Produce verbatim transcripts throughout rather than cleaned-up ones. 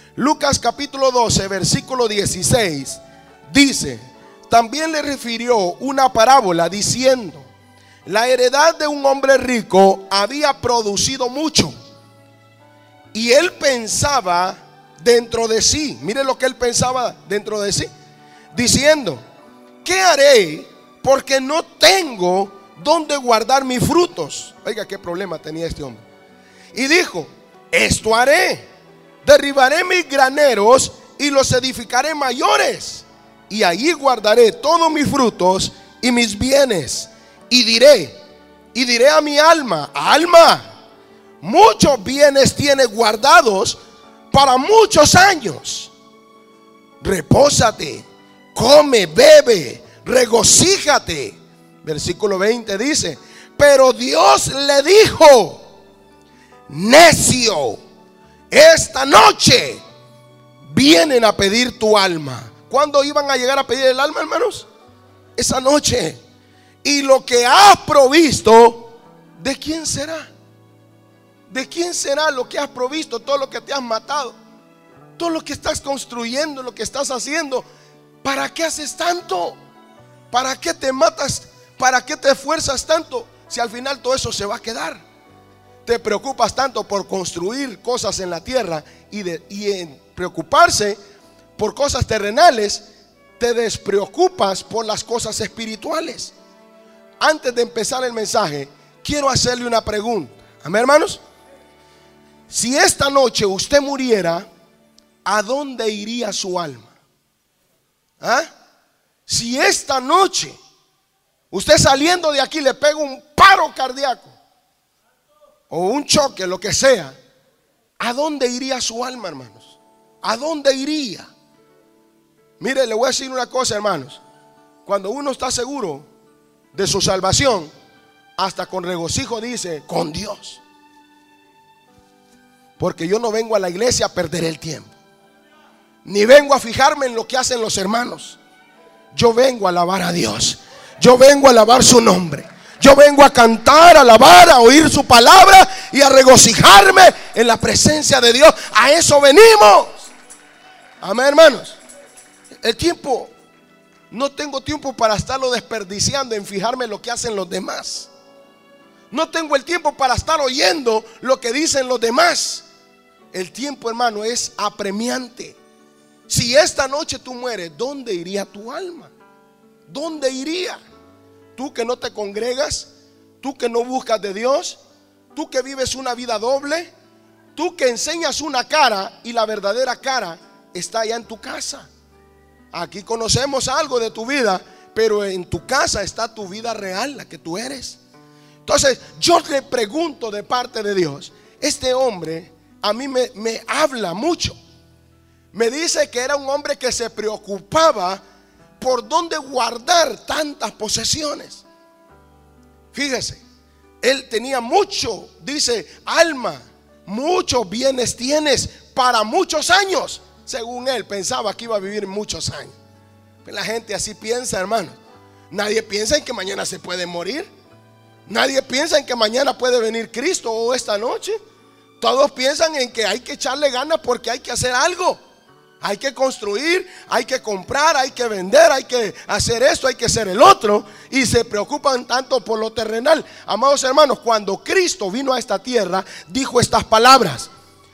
Lucas capítulo doce, versículo dieciséis, dice: también le refirió una parábola diciendo: la heredad de un hombre rico había producido mucho. Y él pensaba dentro de sí, mire lo que él pensaba dentro de sí, diciendo: ¿qué haré? Porque no tengo donde guardar mis frutos. Oiga, qué problema tenía este hombre. Y dijo: esto haré, derribaré mis graneros y los edificaré mayores, y allí guardaré todos mis frutos y mis bienes. Y diré, y diré a mi alma: alma, muchos bienes tienes guardados para muchos años. Repósate, come, bebe, regocíjate. Versículo veinte dice: pero Dios le dijo: necio, esta noche vienen a pedir tu alma. ¿Cuándo iban a llegar a pedir el alma, hermanos? Esa noche. Y lo que has provisto, ¿de quién será? ¿De quién será lo que has provisto? Todo lo que te has matado, todo lo que estás construyendo, lo que estás haciendo. ¿Para qué haces tanto? ¿Para qué te matas? ¿Para qué te esfuerzas tanto? Si al final todo eso se va a quedar. Te preocupas tanto por construir cosas en la tierra y, de, y en preocuparse por cosas terrenales, te despreocupas por las cosas espirituales. Antes de empezar el mensaje, quiero hacerle una pregunta. Amén, hermanos. Si esta noche usted muriera, ¿a dónde iría su alma? ¿Ah? Si esta noche usted saliendo de aquí le pega un paro cardíaco o un choque, lo que sea, ¿a dónde iría su alma, hermanos? ¿A dónde iría? Mire, le voy a decir una cosa, hermanos. Cuando uno está seguro de su salvación, hasta con regocijo dice: con Dios. Porque yo no vengo a la iglesia a perder el tiempo, ni vengo a fijarme en lo que hacen los hermanos. Yo vengo a alabar a Dios. Yo vengo a alabar su nombre. Yo vengo a cantar, a alabar, a oír su palabra y a regocijarme en la presencia de Dios. A eso venimos. Amén, hermanos. El tiempo, no tengo tiempo para estarlo desperdiciando en fijarme en lo que hacen los demás. No tengo el tiempo para estar oyendo lo que dicen los demás. El tiempo, hermano, es apremiante. Si esta noche tú mueres, ¿dónde iría tu alma? ¿Dónde iría? Tú que no te congregas, tú que no buscas de Dios, tú que vives una vida doble, tú que enseñas una cara y la verdadera cara está allá en tu casa. Aquí conocemos algo de tu vida, pero en tu casa está tu vida real, la que tú eres. Entonces yo le pregunto de parte de Dios, este hombre a mí me, me habla mucho. Me dice que era un hombre que se preocupaba por dónde guardar tantas posesiones. Fíjese, él tenía mucho, dice: alma, muchos bienes tienes para muchos años. Según él pensaba que iba a vivir muchos años. La gente así piensa, hermano. Nadie piensa en que mañana se puede morir. Nadie piensa en que mañana puede venir Cristo o esta noche. Todos piensan en que hay que echarle ganas porque hay que hacer algo. Hay que construir, hay que comprar, hay que vender, hay que hacer esto, hay que hacer el otro. Y se preocupan tanto por lo terrenal. Amados hermanos, cuando Cristo vino a esta tierra, dijo estas palabras: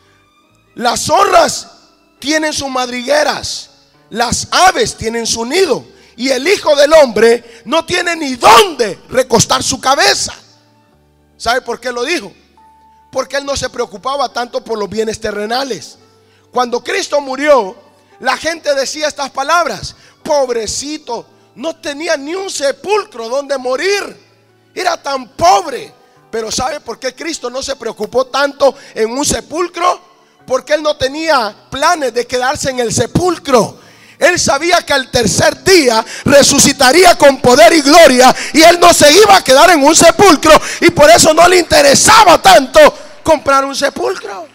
las zorras tienen sus madrigueras, las aves tienen su nido, y el Hijo del Hombre no tiene ni dónde recostar su cabeza. ¿Sabe por qué lo dijo? Porque él no se preocupaba tanto por los bienes terrenales. Cuando Cristo murió, la gente decía estas palabras: pobrecito, no tenía ni un sepulcro donde morir, era tan pobre. Pero ¿sabe por qué Cristo no se preocupó tanto en un sepulcro? Porque él no tenía planes de quedarse en el sepulcro. Él sabía que al tercer día resucitaría con poder y gloria, y él no se iba a quedar en un sepulcro, y por eso no le interesaba tanto comprar un sepulcro.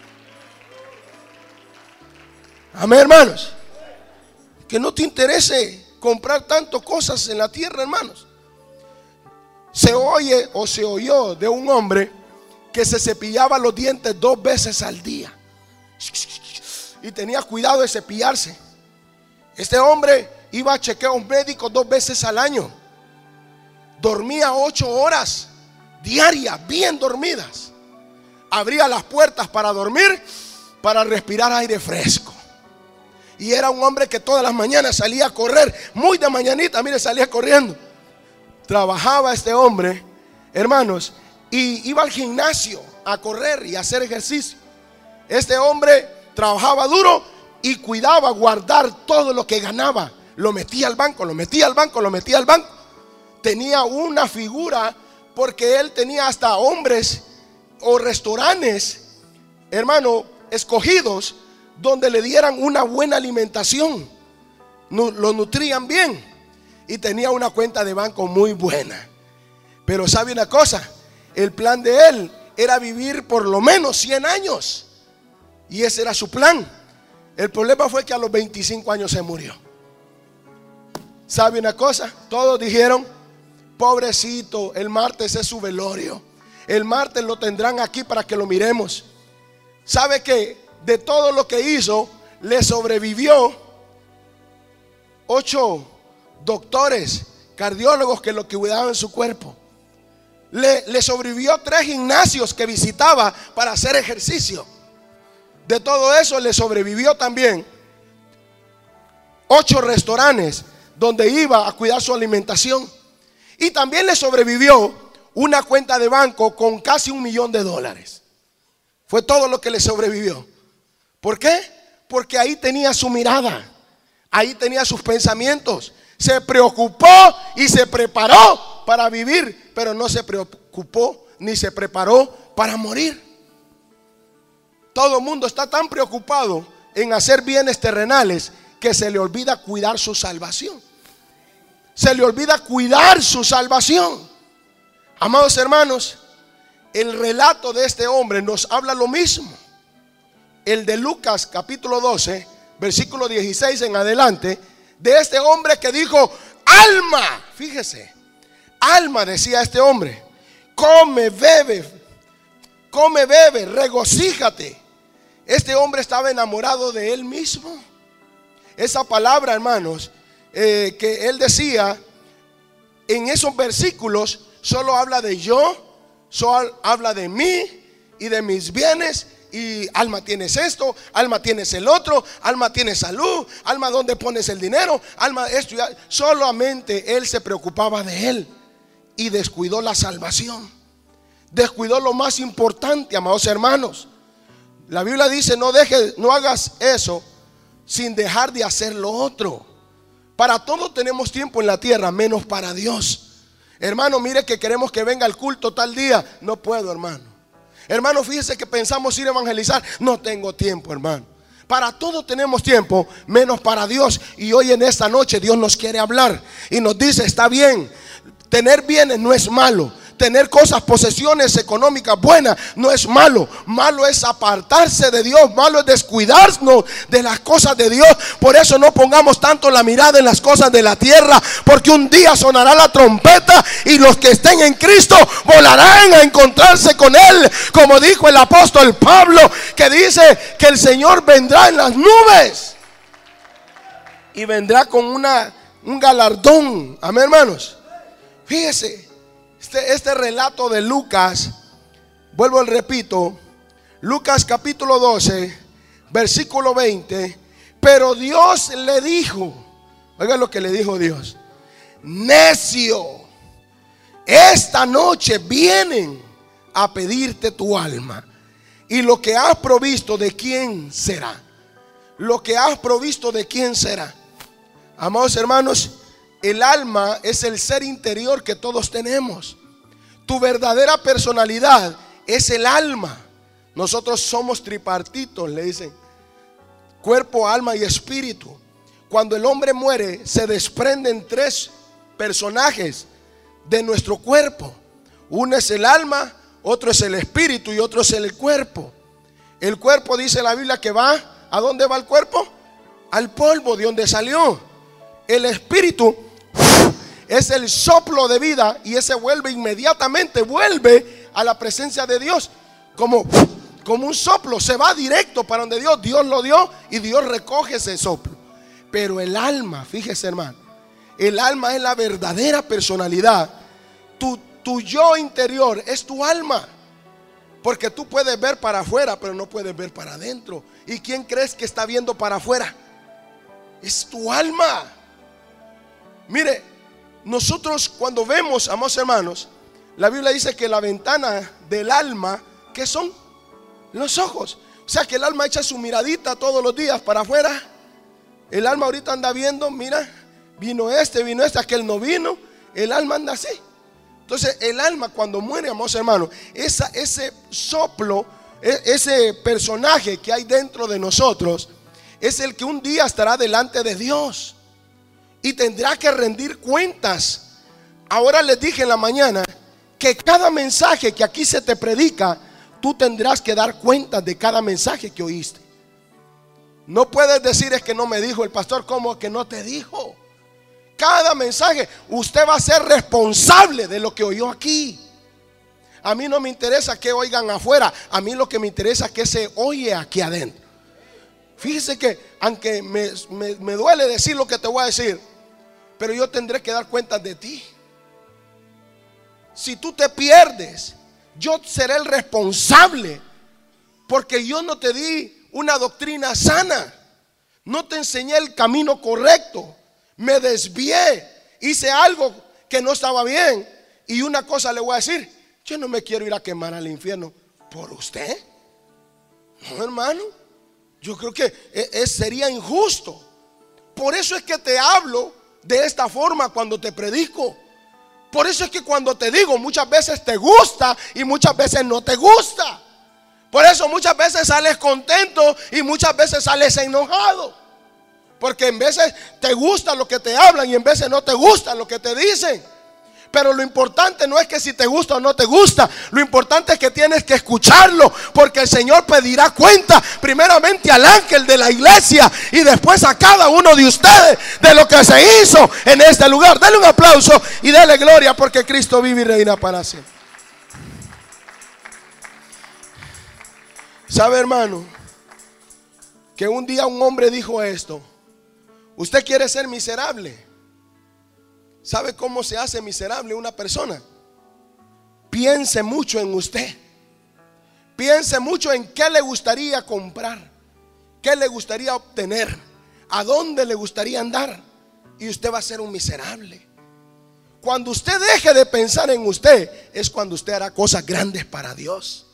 Amén, hermanos. Que no te interese comprar tanto cosas en la tierra, hermanos. Se oye o se oyó de un hombre que se cepillaba los dientes dos veces al día. y tenía cuidado de cepillarse. Este hombre iba a chequeos médicos dos veces al año. Dormía ocho horas diarias, bien dormidas. Abría las puertas para dormir, para respirar aire fresco. Y era un hombre que todas las mañanas salía a correr, muy de mañanita, mire, salía corriendo. Trabajaba este hombre, hermanos, y iba al gimnasio a correr y a hacer ejercicio. Este hombre trabajaba duro y cuidaba guardar todo lo que ganaba. Lo metía al banco, lo metía al banco, lo metía al banco. Tenía una figura porque él tenía hasta hombres o restaurantes, hermano, escogidos donde le dieran una buena alimentación, lo nutrían bien y tenía una cuenta de banco muy buena. Pero sabe una cosa, el plan de él era vivir por lo menos cien años y ese era su plan. El problema fue que a los veinticinco años se murió. ¿Sabe una cosa? Todos dijeron: pobrecito, el martes es su velorio, el martes lo tendrán aquí para que lo miremos. ¿Sabe que de todo lo que hizo le sobrevivió ocho doctores, cardiólogos que lo cuidaban su cuerpo? Le, le sobrevivió tres gimnasios que visitaba para hacer ejercicio. De todo eso le sobrevivió también ocho restaurantes donde iba a cuidar su alimentación. Y también le sobrevivió una cuenta de banco con casi un millón de dólares. Fue todo lo que le sobrevivió. ¿Por qué? Porque ahí tenía su mirada, ahí tenía sus pensamientos. Se preocupó y se preparó para vivir, pero no se preocupó ni se preparó para morir. Todo el mundo está tan preocupado en hacer bienes terrenales que se le olvida cuidar su salvación. Se le olvida cuidar su salvación. Amados hermanos, el relato de este hombre nos habla lo mismo. El de Lucas capítulo doce, versículo dieciséis en adelante, de este hombre que dijo: alma, fíjese, alma, decía este hombre, come, bebe, come, bebe, regocíjate. Este hombre estaba enamorado de él mismo. Esa palabra, hermanos, eh, que él decía en esos versículos, solo habla de yo, solo habla de mí y de mis bienes. Y alma, tienes esto, alma, tienes el otro, alma, tienes salud, alma, ¿dónde pones el dinero? Alma, esto. Solamente él se preocupaba de él y descuidó la salvación. Descuidó lo más importante, amados hermanos. La Biblia dice: no dejes, no hagas eso sin dejar de hacer lo otro. Para todo tenemos tiempo en la tierra, menos para Dios. Hermano, mire que queremos que venga el culto tal día. No puedo, hermano. Hermano, fíjese que pensamos ir a evangelizar. No tengo tiempo, hermano. Para todo tenemos tiempo, menos para Dios. Y hoy en esta noche Dios nos quiere hablar y nos dice: está bien, tener bienes no es malo. Tener cosas, posesiones económicas buenas no es malo. Malo es apartarse de Dios. Malo es descuidarnos de las cosas de Dios. Por eso no pongamos tanto la mirada en las cosas de la tierra, porque un día sonará la trompeta y los que estén en Cristo volarán a encontrarse con Él, como dijo el apóstol Pablo, que dice que el Señor vendrá en las nubes y vendrá con una, un galardón. Amén, hermanos. Fíjese, Este, este relato de Lucas, vuelvo y repito, Lucas capítulo doce, versículo veinte. Pero Dios le dijo, oiga lo que le dijo Dios: necio, esta noche vienen a pedirte tu alma, y lo que has provisto, ¿de quién será? Lo que has provisto, ¿de quién será? Amados hermanos, el alma es el ser interior que todos tenemos. Tu verdadera personalidad es el alma. Nosotros somos tripartitos, le dicen: cuerpo, alma y espíritu. Cuando el hombre muere, se desprenden tres personajes de nuestro cuerpo. Uno es el alma, otro es el espíritu y otro es el cuerpo. El cuerpo, dice la Biblia, que va, ¿a dónde va el cuerpo? Al polvo de donde salió. El espíritu es el soplo de vida y ese vuelve inmediatamente, vuelve a la presencia de Dios, como como un soplo, se va directo para donde Dios. Dios lo dio y Dios recoge ese soplo. Pero el alma, fíjese hermano, el alma es la verdadera personalidad. Tu, tu yo interior es tu alma. Porque tú puedes ver para afuera, pero no puedes ver para adentro. ¿Y quién crees que está viendo para afuera? Es tu alma. Mire, nosotros cuando vemos, amados hermanos, la Biblia dice que la ventana del alma, ¿qué son? Los ojos. O sea que el alma echa su miradita todos los días para afuera. El alma ahorita anda viendo, mira, vino este, vino este, aquel no vino. El alma anda así. Entonces el alma cuando muere, amados hermanos, esa, ese soplo, ese personaje que hay dentro de nosotros, es el que un día estará delante de Dios y tendrá que rendir cuentas. Ahora les dije en la mañana que cada mensaje que aquí se te predica, tú tendrás que dar cuentas de cada mensaje que oíste. No puedes decir es que no me dijo el pastor. ¿Cómo que no te dijo? Cada mensaje usted va a ser responsable de lo que oyó aquí. A mí no me interesa que oigan afuera, a mí lo que me interesa es que se oye aquí adentro. Fíjese que aunque me, me, me duele decir lo que te voy a decir, pero yo tendré que dar cuentas de ti. Si tú te pierdes, yo seré el responsable, porque yo no te di una doctrina sana, no te enseñé el camino correcto, me desvié, hice algo que no estaba bien. Y una cosa le voy a decir: yo no me quiero ir a quemar al infierno por usted. No, hermano, yo creo que es, sería injusto. Por eso es que te hablo de esta forma cuando te predico. Por eso es que cuando te digo, muchas veces te gusta y muchas veces no te gusta. Por eso muchas veces sales contento y muchas veces sales enojado. Porque en veces te gusta lo que te hablan y en veces no te gusta lo que te dicen. Pero lo importante no es que si te gusta o no te gusta. Lo importante es que tienes que escucharlo, porque el Señor pedirá cuenta primeramente al ángel de la iglesia y después a cada uno de ustedes de lo que se hizo en este lugar. Dale un aplauso y dale gloria, porque Cristo vive y reina para siempre. ¿Sabe, hermano, que un día un hombre dijo esto? ¿Usted quiere ser miserable? ¿Sabe cómo se hace miserable una persona? Piense mucho en usted. Piense mucho en qué le gustaría comprar, qué le gustaría obtener, a dónde le gustaría andar, y usted va a ser un miserable. Cuando usted deje de pensar en usted, es cuando usted hará cosas grandes para Dios.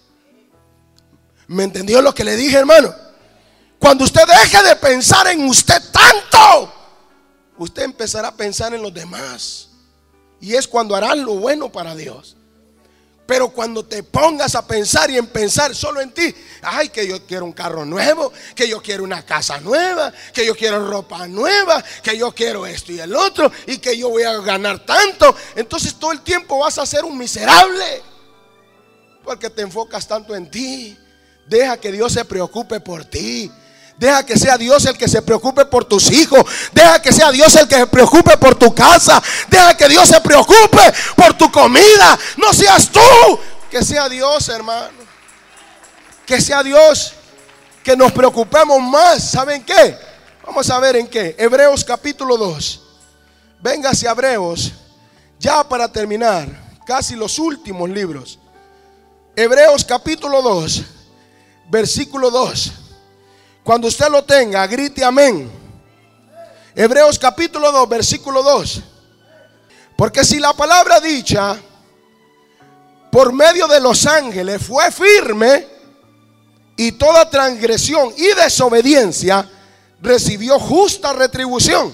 ¿Me entendió lo que le dije, hermano? Cuando usted deje de pensar en usted tanto, usted empezará a pensar en los demás, y es cuando harás lo bueno para Dios. Pero cuando te pongas a pensar y en pensar solo en ti, ay, que yo quiero un carro nuevo, que yo quiero una casa nueva, que yo quiero ropa nueva, que yo quiero esto y el otro, y que yo voy a ganar tanto, entonces todo el tiempo vas a ser un miserable, porque te enfocas tanto en ti. Deja que Dios se preocupe por ti. Deja que sea Dios el que se preocupe por tus hijos. Deja que sea Dios el que se preocupe por tu casa. Deja que Dios se preocupe por tu comida. No seas tú. Que sea Dios, hermano. Que sea Dios. Que nos preocupemos más. ¿Saben qué? Vamos a ver en qué. Hebreos capítulo dos. Véngase a Hebreos. Ya para terminar. Casi los últimos libros. Hebreos capítulo dos. Versículo dos. Cuando usted lo tenga, grite amén. Hebreos capítulo dos, versículo dos. Porque si la palabra dicha por medio de los ángeles fue firme, y toda transgresión y desobediencia recibió justa retribución,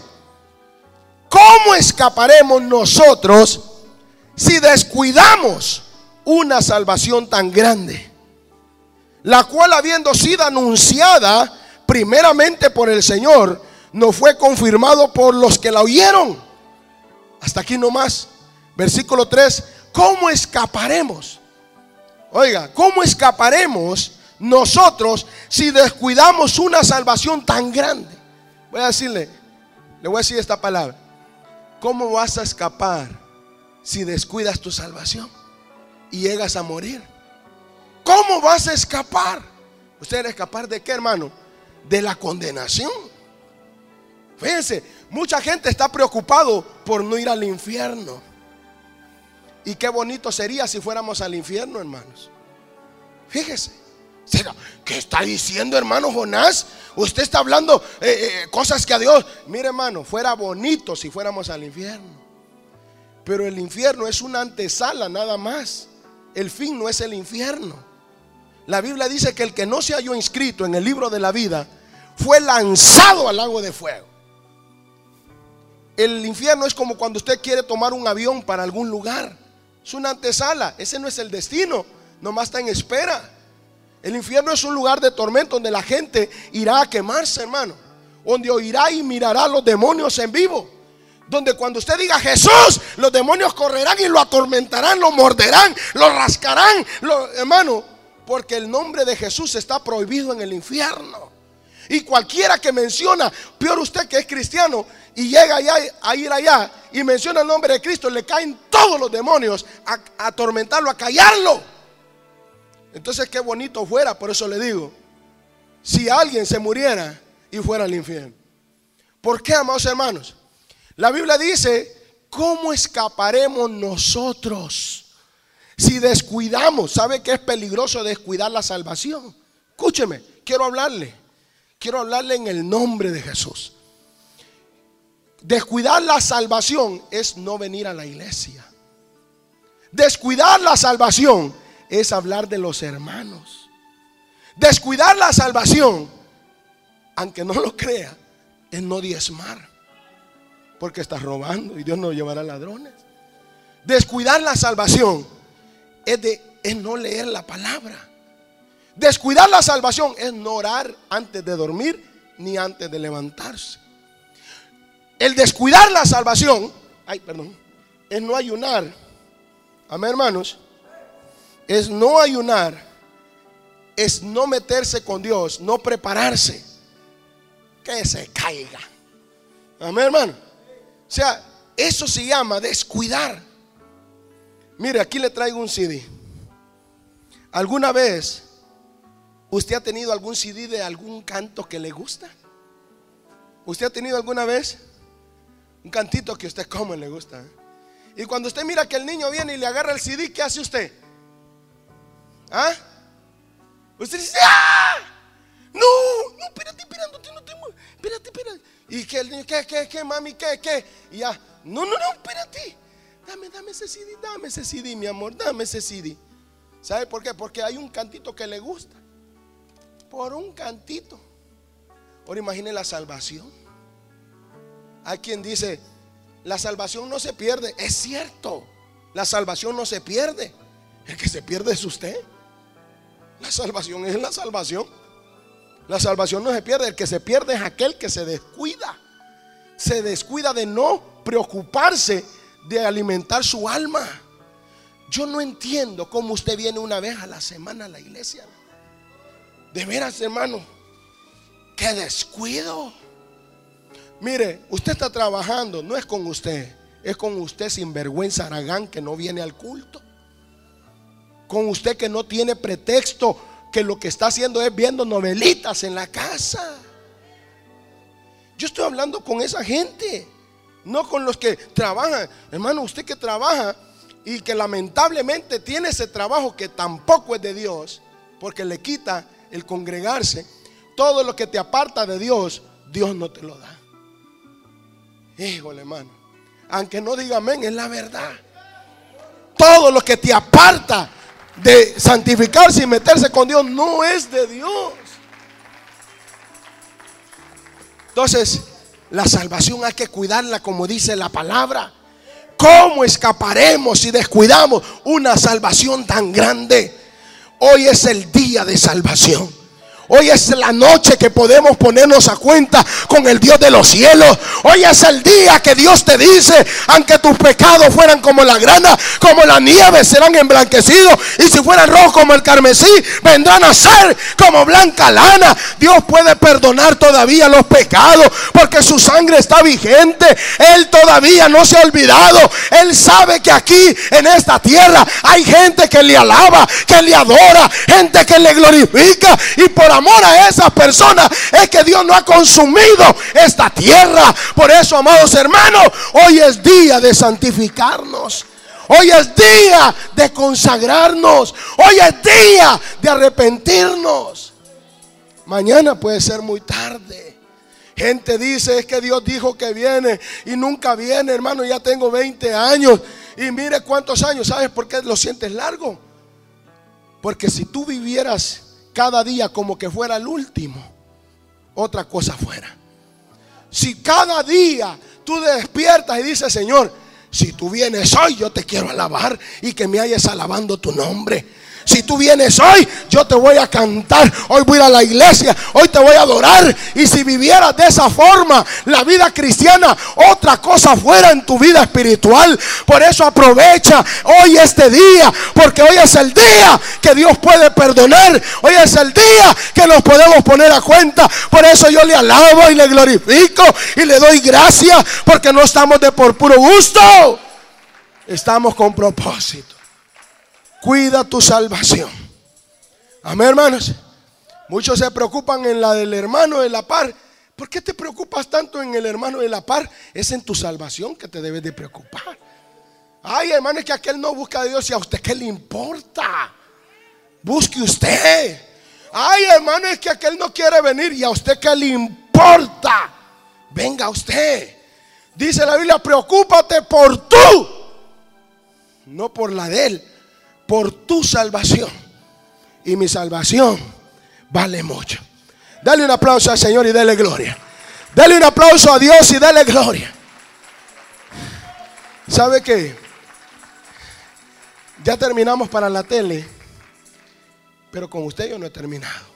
¿cómo escaparemos nosotros si descuidamos una salvación tan grande, la cual, habiendo sido anunciada primeramente por el Señor, no fue confirmado por los que la oyeron? Hasta aquí nomás. Versículo tres. ¿Cómo escaparemos? Oiga, ¿cómo escaparemos nosotros si descuidamos una salvación tan grande? Voy a decirle, le voy a decir esta palabra. ¿Cómo vas a escapar si descuidas tu salvación y llegas a morir? ¿Cómo vas a escapar? ¿Usted va a escapar de qué, hermano? De la condenación. Fíjense, mucha gente está preocupado por no ir al infierno. Y qué bonito sería si fuéramos al infierno, hermanos. Fíjese, ¿qué está diciendo, hermano Jonás? Usted está hablando eh, eh, cosas que a Dios. Mire, hermano, fuera bonito si fuéramos al infierno. Pero el infierno es una antesala nada más. El fin no es el infierno. La Biblia dice que el que no se halló inscrito en el libro de la vida fue lanzado al lago de fuego. El infierno es como cuando usted quiere tomar un avión para algún lugar. Es una antesala, ese no es el destino, nomás está en espera. El infierno es un lugar de tormento donde la gente irá a quemarse, hermano. Donde oirá y mirará a los demonios en vivo. Donde cuando usted diga Jesús, los demonios correrán y lo atormentarán, lo morderán, lo rascarán, lo, hermano. Porque el nombre de Jesús está prohibido en el infierno. Y cualquiera que menciona, peor usted que es cristiano y llega allá a ir allá y menciona el nombre de Cristo, le caen todos los demonios a, a atormentarlo, a callarlo. Entonces qué bonito fuera, por eso le digo, si alguien se muriera y fuera al infierno. ¿Por qué, amados hermanos? La Biblia dice, ¿cómo escaparemos nosotros si descuidamos? ¿Sabe que es peligroso descuidar la salvación? Escúcheme, quiero hablarle. Quiero hablarle en el nombre de Jesús. Descuidar la salvación es no venir a la iglesia. Descuidar la salvación es hablar de los hermanos. Descuidar la salvación, aunque no lo crea, es no diezmar, porque estás robando y Dios no llevará ladrones. Descuidar la salvación es, de, es no leer la palabra. Descuidar la salvación es no orar antes de dormir ni antes de levantarse. El descuidar la salvación, ay, perdón, es no ayunar. Amén, hermanos. Es no ayunar, es no meterse con Dios, no prepararse, que se caiga. Amén, hermano. O sea, eso se llama descuidar. Mire, aquí le traigo un C D. ¿Alguna vez usted ha tenido algún C D de algún canto que le gusta? ¿Usted ha tenido alguna vez un cantito que a usted como le gusta? Y cuando usted mira que el niño viene y le agarra el C D, ¿qué hace usted? ¿Ah? Usted dice, ¡ah! No, no, espérate, espérate, no te, no te, espérate, espérate. Y que el niño, ¿qué, qué, qué, mami, qué, qué? Y ya, no, no, no, espérate. Dame, dame ese C D, dame ese C D, mi amor, dame ese C D. ¿Sabe por qué? Porque hay un cantito que le gusta. Por un cantito. Ahora imagine la salvación. Hay quien dice, la salvación no se pierde. Es cierto, la salvación no se pierde. El que se pierde es usted. La salvación es la salvación. La salvación no se pierde. El que se pierde es aquel que se descuida. Se descuida de no preocuparse de alimentar su alma. Yo no entiendo cómo usted viene una vez a la semana a la iglesia. De veras, hermano, qué descuido. Mire, usted está trabajando, no es con usted, es con usted sinvergüenza aragán que no viene al culto. Con usted que no tiene pretexto, que lo que está haciendo es viendo novelitas en la casa. Yo estoy hablando con esa gente, no con los que trabajan. Hermano, usted que trabaja y que lamentablemente tiene ese trabajo que tampoco es de Dios, porque le quita el congregarse, todo lo que te aparta de Dios, Dios no te lo da. Híjole, hermano, aunque no diga amén, es la verdad. Todo lo que te aparta de santificarse y meterse con Dios no es de Dios. Entonces, la salvación hay que cuidarla, como dice la palabra. ¿Cómo escaparemos si descuidamos una salvación tan grande? Hoy es el día de salvación. Hoy es la noche que podemos ponernos a cuenta con el Dios de los cielos. Hoy es el día que Dios te dice: aunque tus pecados fueran como la grana, como la nieve, serán emblanquecidos, y si fueran rojos como el carmesí, vendrán a ser como blanca lana. Dios puede perdonar todavía los pecados, porque su sangre está vigente. Él todavía no se ha olvidado. Él sabe que aquí en esta tierra hay gente que le alaba, que le adora, gente que le glorifica, y por amor a esas personas es que Dios no ha consumido esta tierra. Por eso, amados hermanos, hoy es día de santificarnos. Hoy es día de consagrarnos. Hoy es día de arrepentirnos. Mañana puede ser muy tarde. Gente dice: es que Dios dijo que viene y nunca viene. Hermano, ya tengo veinte años y mire cuántos años. ¿Sabes por qué lo sientes largo? Porque si tú vivieras cada día como que fuera el último, otra cosa fuera. Si cada día tú despiertas y dices: Señor, si tú vienes hoy, yo te quiero alabar y que me hayas alabando tu nombre. Si tú vienes hoy, yo te voy a cantar. Hoy voy a ir a la iglesia, hoy te voy a adorar. Y si vivieras de esa forma la vida cristiana, otra cosa fuera en tu vida espiritual. Por eso aprovecha hoy este día, porque hoy es el día que Dios puede perdonar. Hoy es el día que nos podemos poner a cuenta. Por eso yo le alabo y le glorifico y le doy gracias, porque no estamos de por puro gusto, estamos con propósito. Cuida tu salvación. Amén, hermanos. Muchos se preocupan en la del hermano de la par. ¿Por qué te preocupas tanto en el hermano de la par? Es en tu salvación que te debes de preocupar. Ay, hermano, es que aquel no busca a Dios. ¿Y a usted qué le importa? Busque usted. Ay, hermano, es que aquel no quiere venir. ¿Y a usted qué le importa? Venga usted. Dice la Biblia: preocúpate por tú, no por la de él. Por tu salvación. Y mi salvación vale mucho. Dale un aplauso al Señor y dale gloria. Dale un aplauso a Dios y dale gloria. ¿Sabe qué? Ya terminamos para la tele, pero con usted yo no he terminado.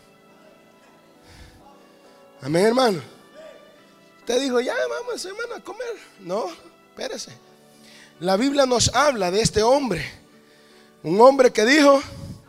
Amén, hermano. Usted dijo: ya vamos, hermano, a comer. No, espérese. La Biblia nos habla de este hombre. Un hombre que dijo: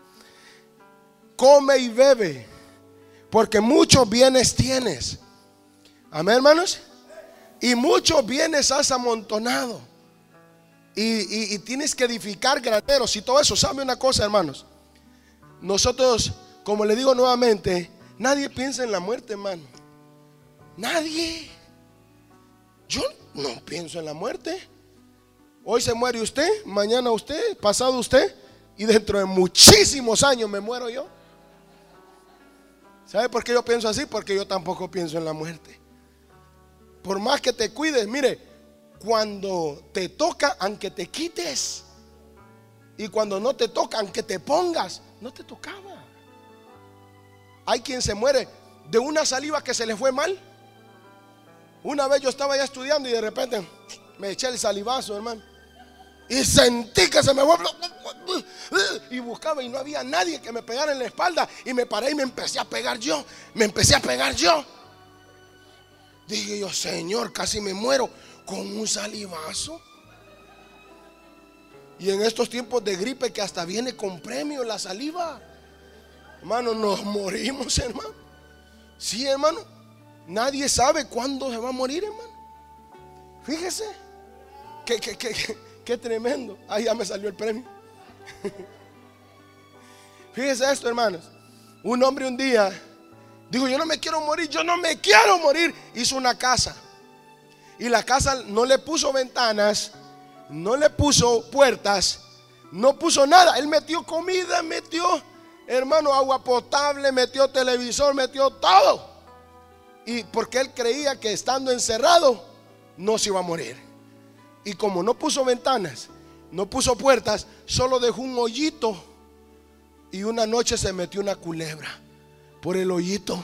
come y bebe, porque muchos bienes tienes. Amén, hermanos. Y muchos bienes has amontonado. Y, y, y tienes que edificar graneros y todo eso. ¿Sabe una cosa, hermanos? Nosotros, como le digo nuevamente, nadie piensa en la muerte, hermano. Nadie. Yo no pienso en la muerte. Hoy se muere usted, mañana usted, pasado usted, y dentro de muchísimos años me muero yo. ¿Sabe por qué yo pienso así? Porque yo tampoco pienso en la muerte. Por más que te cuides, mire, cuando te toca, aunque te quites, y cuando no te toca, aunque te pongas, no te tocaba. Hay quien se muere de una saliva que se le fue mal. Una vez yo estaba ya estudiando y de repente me eché el salivazo, hermano, y sentí que se me fue. Y buscaba y no había nadie que me pegara en la espalda. Y me paré y me empecé a pegar yo. Me empecé a pegar yo. Dije yo: Señor, casi me muero con un salivazo. Y en estos tiempos de gripe que hasta viene con premio la saliva, hermano, nos morimos, hermano. Sí, hermano. Nadie sabe cuándo se va a morir, hermano. Fíjese. Que, que, que, que Qué tremendo. Ahí ya me salió el premio. Fíjese esto, hermanos. Un hombre un día dijo: yo no me quiero morir, yo no me quiero morir. Hizo una casa. Y la casa no le puso ventanas, no le puso puertas, no puso nada. Él metió comida, metió, hermano, agua potable, metió televisor, metió todo. Y porque él creía que estando encerrado no se iba a morir. Y como no puso ventanas, no puso puertas, solo dejó un hoyito. Y una noche se metió una culebra por el hoyito.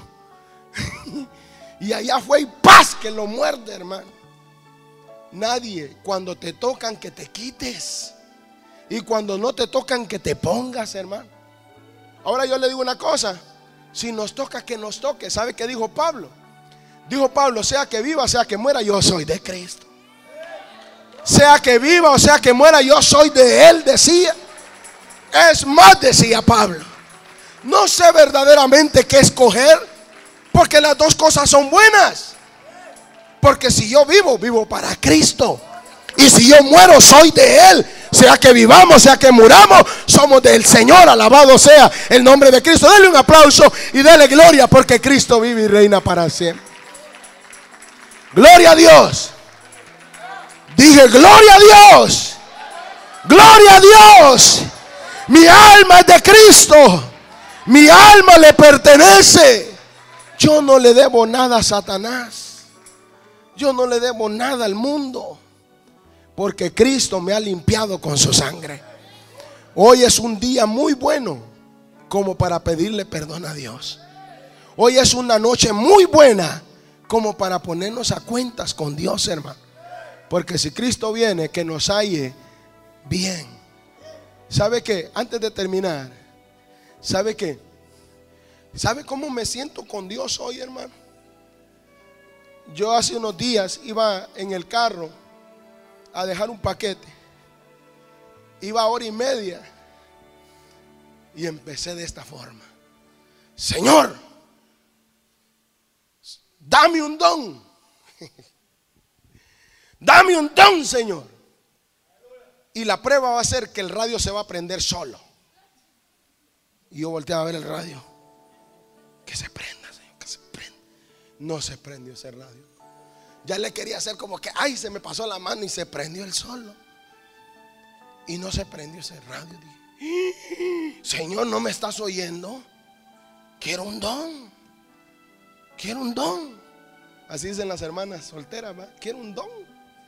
Y allá fue y ¡paz! Que lo muerde, hermano. Nadie, cuando te tocan, que te quites. Y cuando no te tocan, que te pongas, hermano. Ahora yo le digo una cosa: Si nos toca, que nos toque. ¿Sabe qué dijo Pablo? Dijo Pablo, sea que viva, sea que muera, yo soy de Cristo. Sea que viva o sea que muera, yo soy de Él, decía. Es más, decía Pablo, no sé verdaderamente qué escoger, porque las dos cosas son buenas. Porque si yo vivo, vivo para Cristo. Y si yo muero, soy de Él. Sea que vivamos, sea que muramos, somos del Señor. Alabado sea el nombre de Cristo. Dele un aplauso y dele gloria, porque Cristo vive y reina para siempre. Gloria a Dios. Dije, gloria a Dios. Gloria a Dios. Mi alma es de Cristo. Mi alma le pertenece. Yo no le debo nada a Satanás. Yo no le debo nada al mundo, porque Cristo me ha limpiado con su sangre. Hoy es un día muy bueno como para pedirle perdón a Dios. Hoy es una noche muy buena como para ponernos a cuentas con Dios, hermano. Porque si Cristo viene, que nos halle bien. ¿Sabe qué? Antes de terminar, ¿sabe qué? ¿Sabe cómo me siento con Dios hoy, hermano? Yo hace unos días iba en el carro a dejar un paquete. Iba a hora y media y empecé de esta forma: Señor, dame un don. Dame un don, Señor. Y la prueba va a ser que el radio se va a prender solo. Y yo volteaba a ver el radio. Que se prenda, Señor, que se prenda. No se prendió ese radio. Ya le quería hacer como que, ay, se me pasó la mano, y se prendió el solo. Y no se prendió ese radio. Dije, Señor, ¿no me estás oyendo? Quiero un don. Quiero un don. Así dicen las hermanas solteras, ¿va? Quiero un don.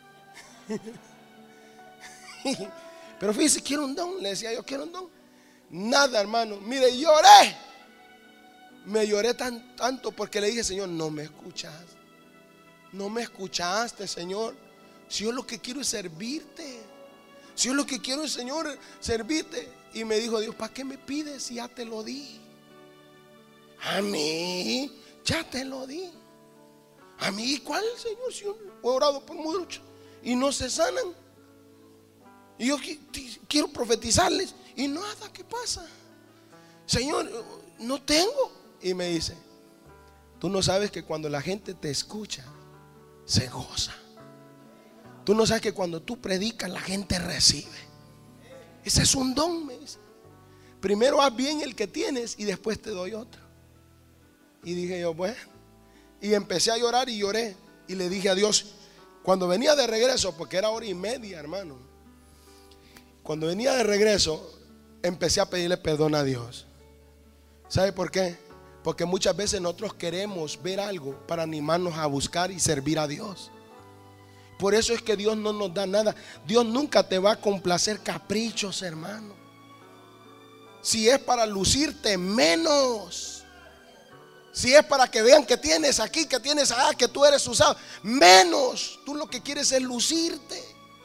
Pero fíjese, quiero un don. Le decía yo, quiero un don. Nada, hermano. Mire, lloré. Me lloré tan, tanto porque le dije, Señor, no me escuchaste. No me escuchaste, Señor. Si yo lo que quiero es servirte. Si yo lo que quiero es, Señor, servirte. Y me dijo Dios, ¿para qué me pides si ya te lo di? A mí ya te lo di. A mí, ¿cuál, Señor? Si yo he orado por muchos y no se sanan. Y yo quiero profetizarles y nada, ¿qué pasa? Señor, no tengo. Y me dice, tú no sabes que cuando la gente te escucha, se goza. Tú no sabes que cuando tú predicas, la gente recibe. Ese es un don, me dice. Primero haz bien el que tienes y después te doy otro. Y dije yo, bueno. Y empecé a llorar y lloré. Y le dije a Dios, cuando venía de regreso, porque era hora y media, hermano. Cuando venía de regreso, empecé a pedirle perdón a Dios. ¿Sabe por qué? Porque muchas veces nosotros queremos ver algo para animarnos a buscar y servir a Dios. Por eso es que Dios no nos da nada. Dios nunca te va a complacer caprichos, hermano. Si es para lucirte, menos. Si es para que vean que tienes aquí, que tienes allá, que tú eres usado, menos. Tú lo que quieres es lucirte.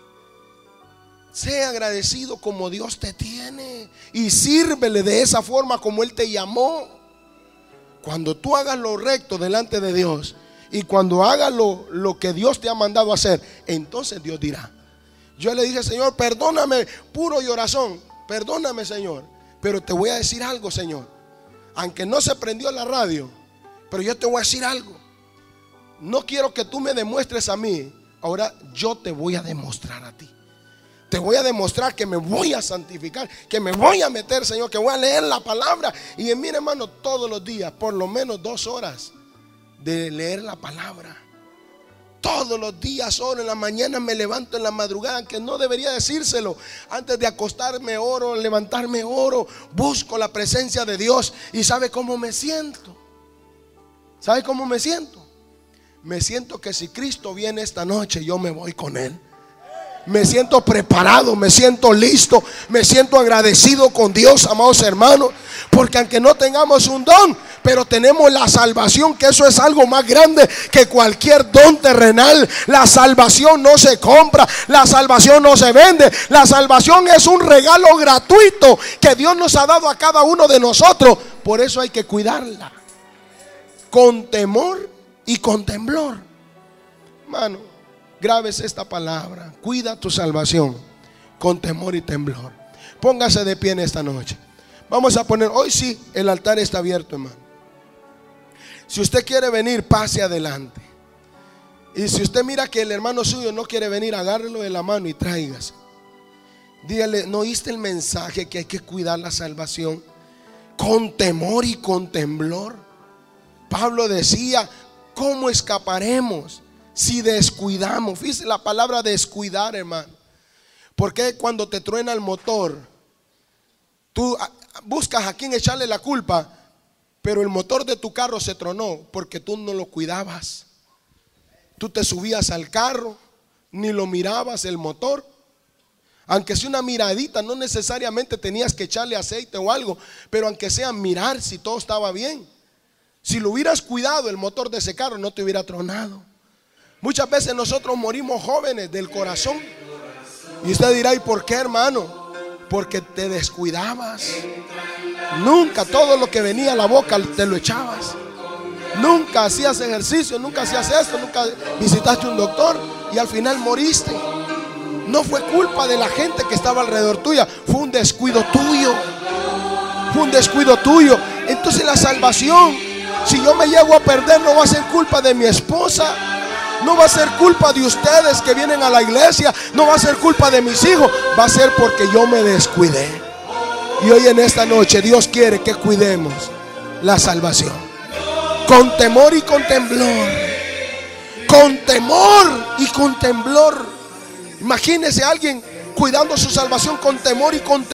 Sé agradecido como Dios te tiene y sírvele de esa forma como Él te llamó. Cuando tú hagas lo recto delante de Dios y cuando hagas lo, lo que Dios te ha mandado hacer, entonces Dios dirá. Yo le dije, Señor, perdóname, puro y oración, perdóname, Señor, pero te voy a decir algo, Señor. Aunque no se prendió la radio, pero yo te voy a decir algo. No quiero que tú me demuestres a mí, ahora yo te voy a demostrar a ti. Te voy a demostrar que me voy a santificar, que me voy a meter, Señor, que voy a leer la palabra. Y mire, hermano, todos los días, por lo menos dos horas de leer la palabra. Todos los días oro, en la mañana me levanto en la madrugada, que no debería decírselo. Antes de acostarme oro, levantarme oro, busco la presencia de Dios. ¿Y sabe cómo me siento? ¿Sabe cómo me siento? Me siento que si Cristo viene esta noche, yo me voy con Él. Me siento preparado, me siento listo, me siento agradecido con Dios, amados hermanos. Porque aunque no tengamos un don, pero tenemos la salvación, que eso es algo más grande que cualquier don terrenal. La salvación no se compra, la salvación no se vende. La salvación es un regalo gratuito que Dios nos ha dado a cada uno de nosotros Por eso hay que cuidarla. Con temor y con temblor. Hermano, grábese esta palabra. Cuida tu salvación con temor y temblor. Póngase de pie en esta noche. Vamos a poner, hoy sí, el altar está abierto, hermano. Si usted quiere venir, pase adelante. Y si usted mira que el hermano suyo no quiere venir, agárrelo de la mano y tráigase. Dígale, ¿no oíste el mensaje que hay que cuidar la salvación con temor y con temblor? Pablo decía, ¿cómo escaparemos si descuidamos? Fíjese la palabra descuidar, hermano. Porque cuando te truena el motor, tú buscas a quien echarle la culpa, pero el motor de tu carro se tronó porque tú no lo cuidabas. Tú te subías al carro, ni lo mirabas el motor. Aunque sea una miradita, no necesariamente tenías que echarle aceite o algo, pero aunque sea mirar si todo estaba bien. Si lo hubieras cuidado, el motor de ese carro no te hubiera tronado. Muchas veces nosotros morimos jóvenes del corazón. Y usted dirá, ¿y por qué, hermano? Porque te descuidabas. Nunca todo lo que venía a la boca te lo echabas. Nunca hacías ejercicio, nunca hacías esto, nunca visitaste un doctor y al final moriste. No fue culpa de la gente que estaba alrededor tuya, fue un descuido tuyo. Fue un descuido tuyo. Entonces la salvación, si yo me llego a perder, no va a ser culpa de mi esposa, no va a ser culpa de ustedes que vienen a la iglesia, no va a ser culpa de mis hijos, va a ser porque yo me descuidé. Y hoy en esta noche Dios quiere que cuidemos la salvación con temor y con temblor. Con temor y con temblor. Imagínese a alguien cuidando su salvación con temor y con temblor.